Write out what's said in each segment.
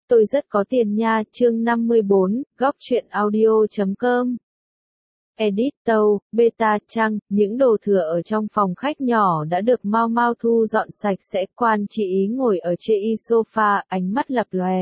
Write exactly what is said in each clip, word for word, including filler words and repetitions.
Tôi rất có tiền nha, chương năm mươi bốn, góc truyện audio chấm com. Edit tâu, beta trang, những đồ thừa ở trong phòng khách nhỏ đã được mau mau thu dọn sạch sẽ. Quan chị ý ngồi ở trên y sofa, ánh mắt lập lòe.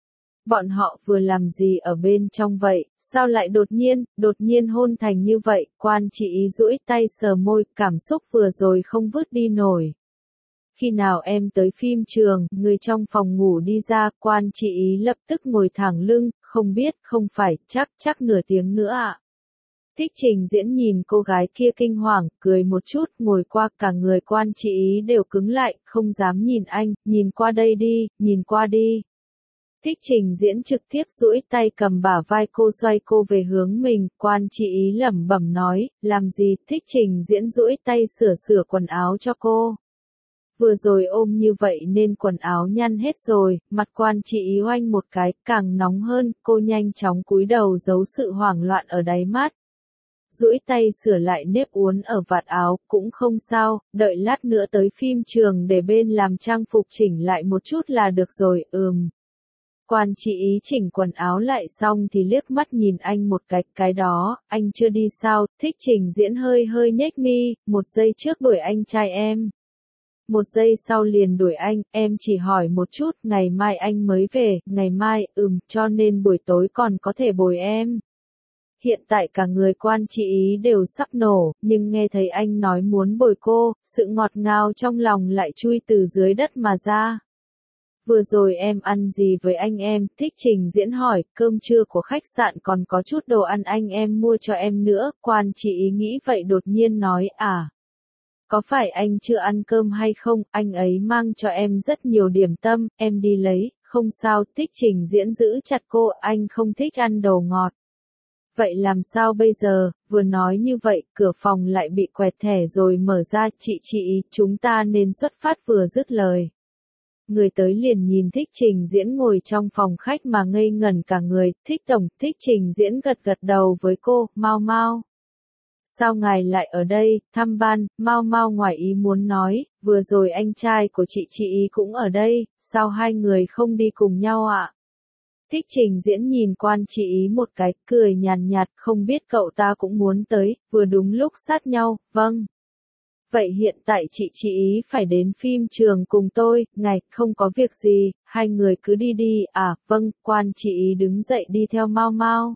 Bọn họ vừa làm gì ở bên trong vậy, sao lại đột nhiên, đột nhiên hôn thành như vậy. Quan chị ý duỗi tay sờ môi, cảm xúc vừa rồi không vứt đi nổi. Khi nào em tới phim trường, người trong phòng ngủ đi ra, quan chị ý lập tức ngồi thẳng lưng, không biết, không phải, chắc, chắc nửa tiếng nữa ạ. Thích Trình Diễn nhìn cô gái kia kinh hoàng, cười một chút, ngồi qua, cả người quan chị ý đều cứng lại, không dám nhìn anh, nhìn qua đây đi, nhìn qua đi. Thích Trình Diễn trực tiếp duỗi tay cầm bả vai cô, xoay cô về hướng mình, quan chị ý lẩm bẩm nói, làm gì. Thích Trình Diễn duỗi tay sửa sửa quần áo cho cô. Vừa rồi ôm như vậy nên quần áo nhăn hết rồi, mặt quan chị ý oanh một cái, càng nóng hơn, cô nhanh chóng cúi đầu giấu sự hoảng loạn ở đáy mắt. Duỗi tay sửa lại nếp uốn ở vạt áo, cũng không sao, đợi lát nữa tới phim trường để bên làm trang phục chỉnh lại một chút là được rồi, ừm. Quan chị ý chỉnh quần áo lại xong thì liếc mắt nhìn anh một cái, cái đó, anh chưa đi sao. Thích Trình Diễn hơi hơi nhếch mi, một giây trước đuổi anh trai em. Một giây sau liền đuổi anh, em chỉ hỏi một chút, ngày mai anh mới về, ngày mai, ừm, cho nên buổi tối còn có thể bồi em. Hiện tại cả người quan chị ý đều sắp nổ, nhưng nghe thấy anh nói muốn bồi cô, sự ngọt ngào trong lòng lại chui từ dưới đất mà ra. Vừa rồi em ăn gì với anh em? Thích Trình Diễn hỏi, cơm trưa của khách sạn còn có chút đồ ăn anh em mua cho em nữa, quan chị ý nghĩ vậy đột nhiên nói, à. Có phải anh chưa ăn cơm hay không, anh ấy mang cho em rất nhiều điểm tâm, em đi lấy, không sao. Thích Trình Diễn giữ chặt cô, anh không thích ăn đồ ngọt. Vậy làm sao bây giờ, vừa nói như vậy, cửa phòng lại bị quẹt thẻ rồi mở ra, chị chị, chúng ta nên xuất phát. Vừa dứt lời. Người tới liền nhìn Thích Trình Diễn ngồi trong phòng khách mà ngây ngẩn cả người. Thích tổng. Thích Trình Diễn gật gật đầu với cô, mau mau. Sao ngài lại ở đây, thăm ban. Mau mau ngoài ý muốn nói, vừa rồi anh trai của chị chị ý cũng ở đây, sao hai người không đi cùng nhau ạ? Thích Trình Diễn nhìn quan chị ý một cái, cười nhàn nhạt, không biết cậu ta cũng muốn tới, vừa đúng lúc sát nhau, vâng. Vậy hiện tại chị chị ý phải đến phim trường cùng tôi, ngài, không có việc gì, hai người cứ đi đi, à, vâng. Quan chị ý đứng dậy đi theo mau mau.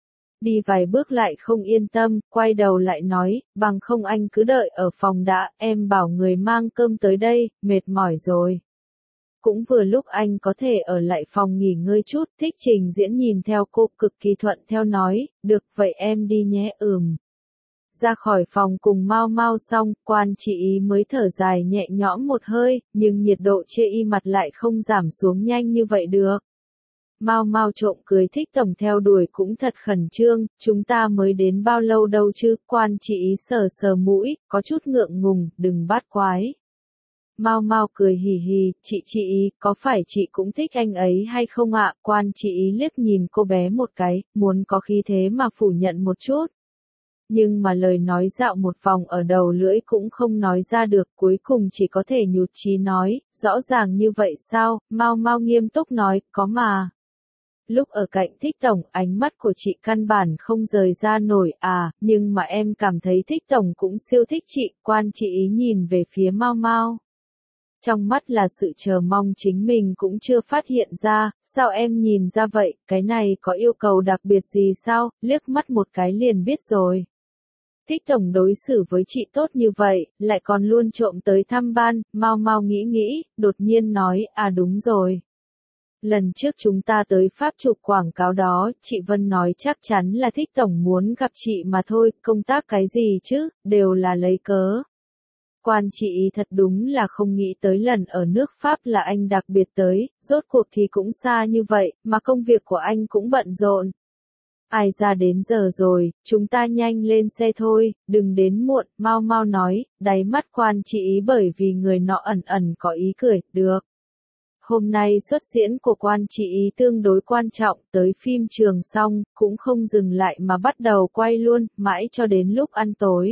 Đi vài bước lại không yên tâm, quay đầu lại nói, bằng không anh cứ đợi ở phòng đã, em bảo người mang cơm tới đây, mệt mỏi rồi. Cũng vừa lúc anh có thể ở lại phòng nghỉ ngơi chút. Thích Trình Diễn nhìn theo cô, cực kỳ thuận theo nói, được vậy em đi nhé, ừm. Ra khỏi phòng cùng mau mau xong, quan chị ý mới thở dài nhẹ nhõm một hơi, nhưng nhiệt độ chê y mặt lại không giảm xuống nhanh như vậy được. Mau mau trộm cười. Thích tổng theo đuổi cũng thật khẩn trương, chúng ta mới đến bao lâu đâu chứ. Quan chị ý sờ sờ mũi, có chút ngượng ngùng, đừng bắt quái. Mau mau cười hì hì, chị chị ý, có phải chị cũng thích anh ấy hay không ạ? Quan chị ý liếc nhìn cô bé một cái, muốn có khí thế mà phủ nhận một chút. Nhưng mà lời nói dạo một vòng ở đầu lưỡi cũng không nói ra được, cuối cùng chỉ có thể nhụt chí nói, rõ ràng như vậy sao? Mau mau nghiêm túc nói, có mà. Lúc ở cạnh Thích tổng, ánh mắt của chị căn bản không rời ra nổi, à, nhưng mà em cảm thấy Thích tổng cũng siêu thích chị. Quan chị ý nhìn về phía mau mau. Trong mắt là sự chờ mong chính mình cũng chưa phát hiện ra, sao em nhìn ra vậy, cái này có yêu cầu đặc biệt gì sao, liếc mắt một cái liền biết rồi. Thích tổng đối xử với chị tốt như vậy, lại còn luôn trộm tới thăm ban, mau mau nghĩ nghĩ, đột nhiên nói, à đúng rồi. Lần trước chúng ta tới Pháp chụp quảng cáo đó, chị Vân nói chắc chắn là Thích tổng muốn gặp chị mà thôi, công tác cái gì chứ, đều là lấy cớ. Quan chị ý thật đúng là không nghĩ tới lần ở nước Pháp là anh đặc biệt tới, rốt cuộc thì cũng xa như vậy, mà công việc của anh cũng bận rộn. Ai ra đến giờ rồi, chúng ta nhanh lên xe thôi, đừng đến muộn. Mau mau nói, đáy mắt quan chị ý bởi vì người nọ ẩn ẩn có ý cười, được. Hôm nay xuất diễn của quan chị ý tương đối quan trọng, tới phim trường xong, cũng không dừng lại mà bắt đầu quay luôn, mãi cho đến lúc ăn tối.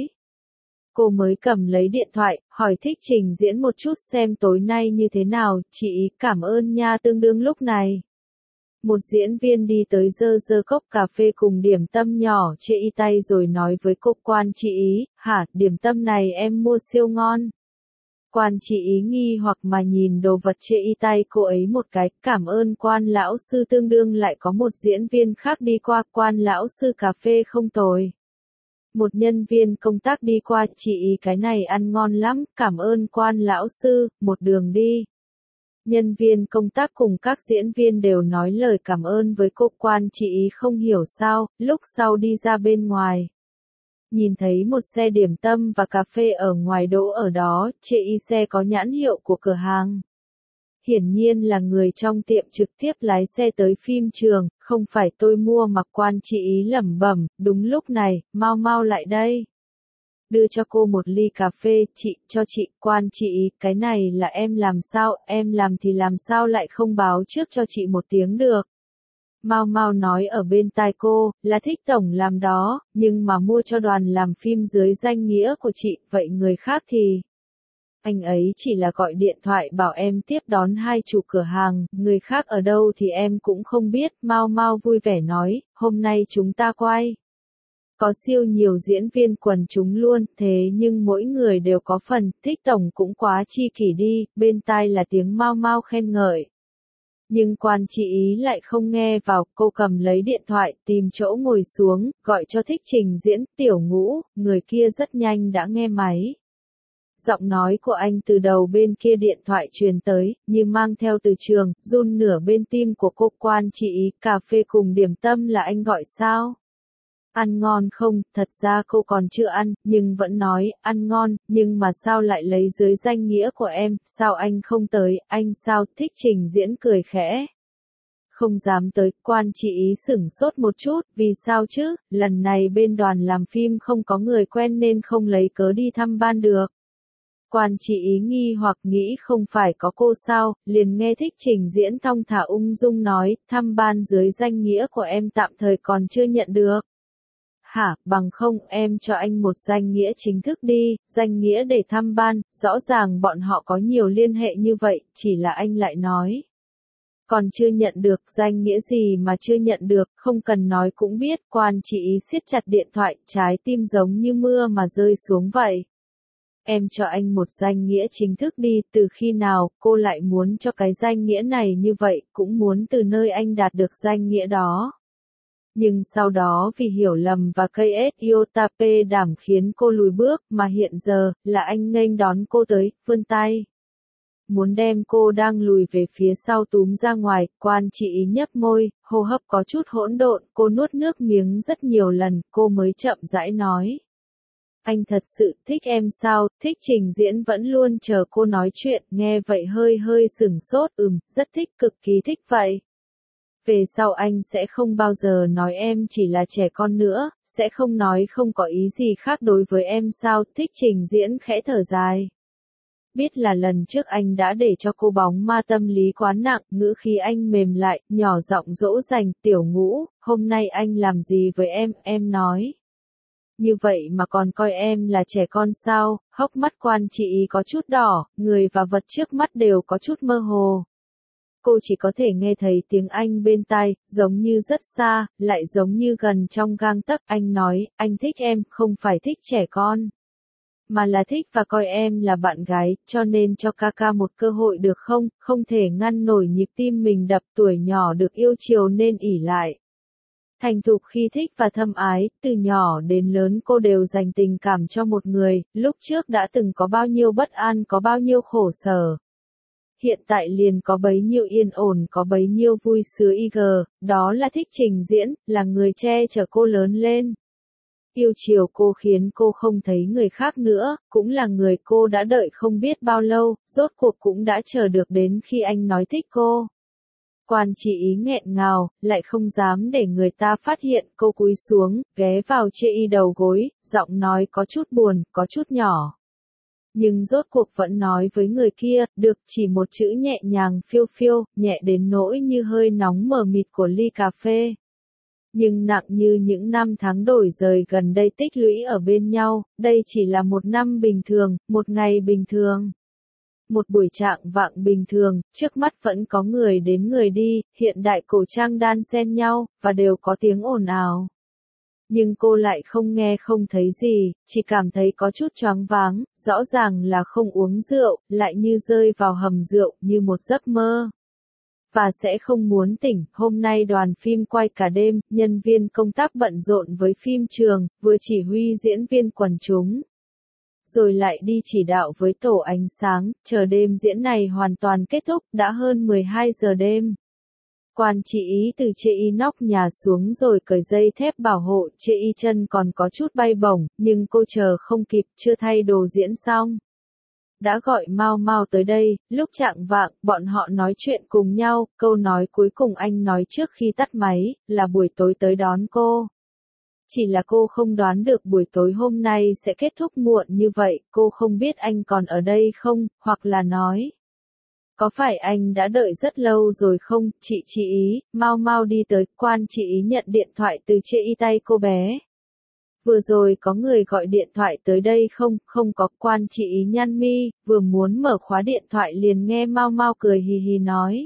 Cô mới cầm lấy điện thoại, hỏi Thích Trình Diễn một chút xem tối nay như thế nào, chị ý cảm ơn nha tương đương lúc này. Một diễn viên đi tới giơ giơ cốc cà phê cùng điểm tâm nhỏ chê y tay rồi nói với cô quan chị ý, hả, điểm tâm này em mua siêu ngon. Quan chị ý nghi hoặc mà nhìn đồ vật chê y tay cô ấy một cái, cảm ơn quan lão sư. Tương đương lại có một diễn viên khác đi qua, quan lão sư cà phê không tồi. Một nhân viên công tác đi qua, chị ý cái này ăn ngon lắm, cảm ơn quan lão sư, một đường đi. Nhân viên công tác cùng các diễn viên đều nói lời cảm ơn với cô. Quan chị ý không hiểu sao, lúc sau đi ra bên ngoài. Nhìn thấy một xe điểm tâm và cà phê ở ngoài đỗ ở đó, chê y xe có nhãn hiệu của cửa hàng. Hiển nhiên là người trong tiệm trực tiếp lái xe tới phim trường, không phải tôi mua mà. Quan chị ý lẩm bẩm, đúng lúc này, mau mau lại đây. Đưa cho cô một ly cà phê, chị, cho chị. Quan chị ý, cái này là em làm sao, em làm thì làm sao lại không báo trước cho chị một tiếng được. Mau mau nói ở bên tai cô, là Thích tổng làm đó, nhưng mà mua cho đoàn làm phim dưới danh nghĩa của chị, vậy người khác thì... Anh ấy chỉ là gọi điện thoại bảo em tiếp đón hai chủ cửa hàng, người khác ở đâu thì em cũng không biết. Mau mau vui vẻ nói, hôm nay chúng ta quay. Có siêu nhiều diễn viên quần chúng luôn, thế nhưng mỗi người đều có phần. Thích tổng cũng quá chi kỷ đi, bên tai là tiếng mau mau khen ngợi. Nhưng quan chị ý lại không nghe vào, cô cầm lấy điện thoại, tìm chỗ ngồi xuống, gọi cho Thích trình diễn. Tiểu Ngũ, người kia rất nhanh đã nghe máy. Giọng nói của anh từ đầu bên kia điện thoại truyền tới, như mang theo từ trường, run nửa bên tim của cô. Quan chị ý, cà phê cùng điểm tâm là anh gọi sao? Ăn ngon không? Thật ra cô còn chưa ăn, nhưng vẫn nói, ăn ngon, nhưng mà sao lại lấy dưới danh nghĩa của em, sao anh không tới, anh sao? Thích trình diễn cười khẽ. Không dám tới. Quan chị ý sửng sốt một chút, vì sao chứ, lần này bên đoàn làm phim không có người quen nên không lấy cớ đi thăm ban được. Quan chị ý nghi hoặc nghĩ không phải có cô sao, liền nghe Thích trình diễn thong thả ung dung nói, thăm ban dưới danh nghĩa của em tạm thời còn chưa nhận được. Hả, bằng không em cho anh một danh nghĩa chính thức đi, danh nghĩa để thăm ban, rõ ràng bọn họ có nhiều liên hệ như vậy, chỉ là anh lại nói. Còn chưa nhận được, danh nghĩa gì mà chưa nhận được, không cần nói cũng biết. Quan chị ý siết chặt điện thoại, trái tim giống như mưa mà rơi xuống vậy. Em cho anh một danh nghĩa chính thức đi, từ khi nào, cô lại muốn cho cái danh nghĩa này như vậy, cũng muốn từ nơi anh đạt được danh nghĩa đó. Nhưng sau đó vì hiểu lầm và cây ét iota pê đảm khiến cô lùi bước, mà hiện giờ, là anh nghênh đón cô tới, vươn tay. Muốn đem cô đang lùi về phía sau túm ra ngoài. Quan chị ý nhấp môi, hô hấp có chút hỗn độn, cô nuốt nước miếng rất nhiều lần, cô mới chậm rãi nói. Anh thật sự thích em sao? Thích trình diễn vẫn luôn chờ cô nói chuyện, nghe vậy hơi hơi sửng sốt, ừm, rất thích, cực kỳ thích vậy. Về sau anh sẽ không bao giờ nói em chỉ là trẻ con nữa, sẽ không nói không có ý gì khác đối với em sao? Thích trình diễn khẽ thở dài. Biết là lần trước anh đã để cho cô bóng ma tâm lý quá nặng, ngữ khí anh mềm lại, nhỏ giọng dỗ dành, Tiểu Ngũ, hôm nay anh làm gì với em, em nói. Như vậy mà còn coi em là trẻ con sao? Hốc mắt quan chị ý có chút đỏ, người và vật trước mắt đều có chút mơ hồ. Cô chỉ có thể nghe thấy tiếng anh bên tai, giống như rất xa, lại giống như gần trong gang tấc. Anh nói, anh thích em, không phải thích trẻ con, mà là thích và coi em là bạn gái, cho nên cho ca ca một cơ hội được không? Không thể ngăn nổi nhịp tim mình đập, tuổi nhỏ được yêu chiều nên ỷ lại. Thành thục khi thích và thâm ái, từ nhỏ đến lớn cô đều dành tình cảm cho một người, lúc trước đã từng có bao nhiêu bất an, có bao nhiêu khổ sở. Hiện tại liền có bấy nhiêu yên ổn, có bấy nhiêu vui sướng y gờ, đó là thích trình diễn, là người che chở cô lớn lên. Yêu chiều cô khiến cô không thấy người khác nữa, cũng là người cô đã đợi không biết bao lâu, rốt cuộc cũng đã chờ được đến khi anh nói thích cô. Quan chị ý nghẹn ngào, lại không dám để người ta phát hiện, cô cúi xuống, ghé vào chê y đầu gối, giọng nói có chút buồn, có chút nhỏ. Nhưng rốt cuộc vẫn nói với người kia, được, chỉ một chữ nhẹ nhàng phiêu phiêu, nhẹ đến nỗi như hơi nóng mờ mịt của ly cà phê. Nhưng nặng như những năm tháng đổi rời gần đây tích lũy ở bên nhau, đây chỉ là một năm bình thường, một ngày bình thường. một buổi trạng vạng bình thường, trước mắt vẫn có người đến người đi, hiện đại cổ trang đan xen nhau, và đều có tiếng ồn ào. Nhưng cô lại không nghe không thấy gì, chỉ cảm thấy có chút choáng váng, rõ ràng là không uống rượu, lại như rơi vào hầm rượu, như một giấc mơ. Và sẽ không muốn tỉnh, hôm nay đoàn phim quay cả đêm, nhân viên công tác bận rộn với phim trường, vừa chỉ huy diễn viên quần chúng. Rồi lại đi chỉ đạo với tổ ánh sáng, chờ đêm diễn này hoàn toàn kết thúc, đã hơn mười hai giờ đêm. Quan chị ý từ chê y nóc nhà xuống rồi cởi dây thép bảo hộ, chê y chân còn có chút bay bổng, nhưng cô chờ không kịp, chưa thay đồ diễn xong. Đã gọi Mao Mao tới đây, lúc chạng vạng, bọn họ nói chuyện cùng nhau, câu nói cuối cùng anh nói trước khi tắt máy, là buổi tối tới đón cô. Chỉ là cô không đoán được buổi tối hôm nay sẽ kết thúc muộn như vậy, cô không biết anh còn ở đây không, hoặc là nói. Có phải anh đã đợi rất lâu rồi không, chị chị ý, Mao Mao đi tới, quan chị ý nhận điện thoại từ chê y tay cô bé. Vừa rồi có người gọi điện thoại tới đây không, không có, quan chị ý nhăn mi, vừa muốn mở khóa điện thoại liền nghe Mao Mao cười hì hì nói.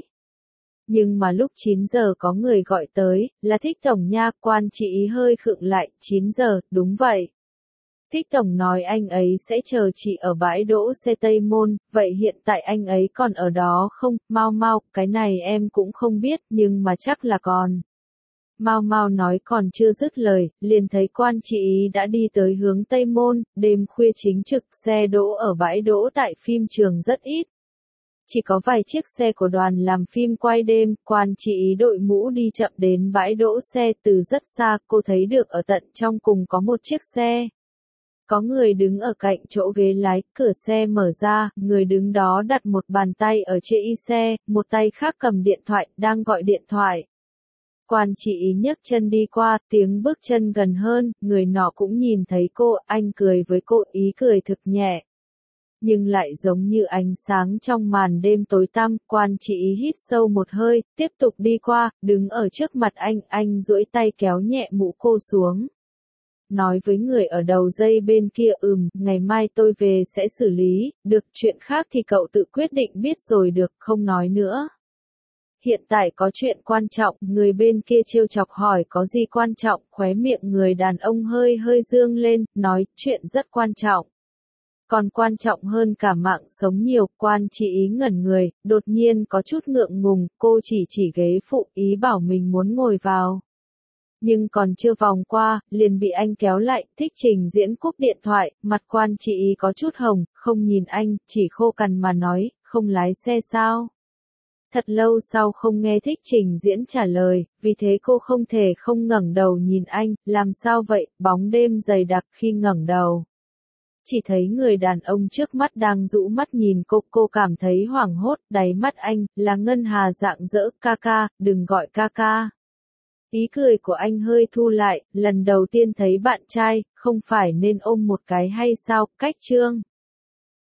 Nhưng mà lúc chín giờ có người gọi tới, là Thích Tổng nha, quan chị ý hơi khựng lại, chín giờ, đúng vậy. Thích Tổng nói anh ấy sẽ chờ chị ở bãi đỗ xe Tây Môn, vậy hiện tại anh ấy còn ở đó không, Mao Mao, cái này em cũng không biết, nhưng mà chắc là còn. Mao Mao nói còn chưa dứt lời, liền thấy quan chị ý đã đi tới hướng Tây Môn, đêm khuya chính trực, xe đỗ ở bãi đỗ tại phim trường rất ít. Chỉ có vài chiếc xe của đoàn làm phim quay đêm, quan chị ý đội mũ đi chậm đến bãi đỗ xe từ rất xa, cô thấy được ở tận trong cùng có một chiếc xe. Có người đứng ở cạnh chỗ ghế lái, cửa xe mở ra, người đứng đó đặt một bàn tay ở chê y xe, một tay khác cầm điện thoại, đang gọi điện thoại. Quan chị ý nhấc chân đi qua, tiếng bước chân gần hơn, người nọ cũng nhìn thấy cô, anh cười với cô, ý cười thực nhẹ. Nhưng lại giống như ánh sáng trong màn đêm tối tăm, quan chị ý hít sâu một hơi, tiếp tục đi qua, đứng ở trước mặt anh, anh duỗi tay kéo nhẹ mũ cô xuống. Nói với người ở đầu dây bên kia ừm, ngày mai tôi về sẽ xử lý, được chuyện khác thì cậu tự quyết định biết rồi được, không nói nữa. Hiện tại có chuyện quan trọng, người bên kia trêu chọc hỏi có gì quan trọng, khóe miệng người đàn ông hơi hơi dương lên, nói chuyện rất quan trọng. Còn quan trọng hơn cả mạng sống nhiều, quan chị ý ngẩn người, đột nhiên có chút ngượng ngùng, cô chỉ chỉ ghế phụ, ý bảo mình muốn ngồi vào. Nhưng còn chưa vòng qua, liền bị anh kéo lại, Thích Trình Diễn cúp điện thoại, mặt quan chị ý có chút hồng, không nhìn anh, chỉ khô cằn mà nói, không lái xe sao? Thật lâu sau không nghe Thích Trình Diễn trả lời, vì thế cô không thể không ngẩng đầu nhìn anh, làm sao vậy, bóng đêm dày đặc khi ngẩng đầu. Chỉ thấy người đàn ông trước mắt đang rũ mắt nhìn cô, cô cảm thấy hoảng hốt, đáy mắt anh, là ngân hà rạng rỡ, ca ca, đừng gọi ca ca. Ý cười của anh hơi thu lại, lần đầu tiên thấy bạn trai, không phải nên ôm một cái hay sao, cách chương.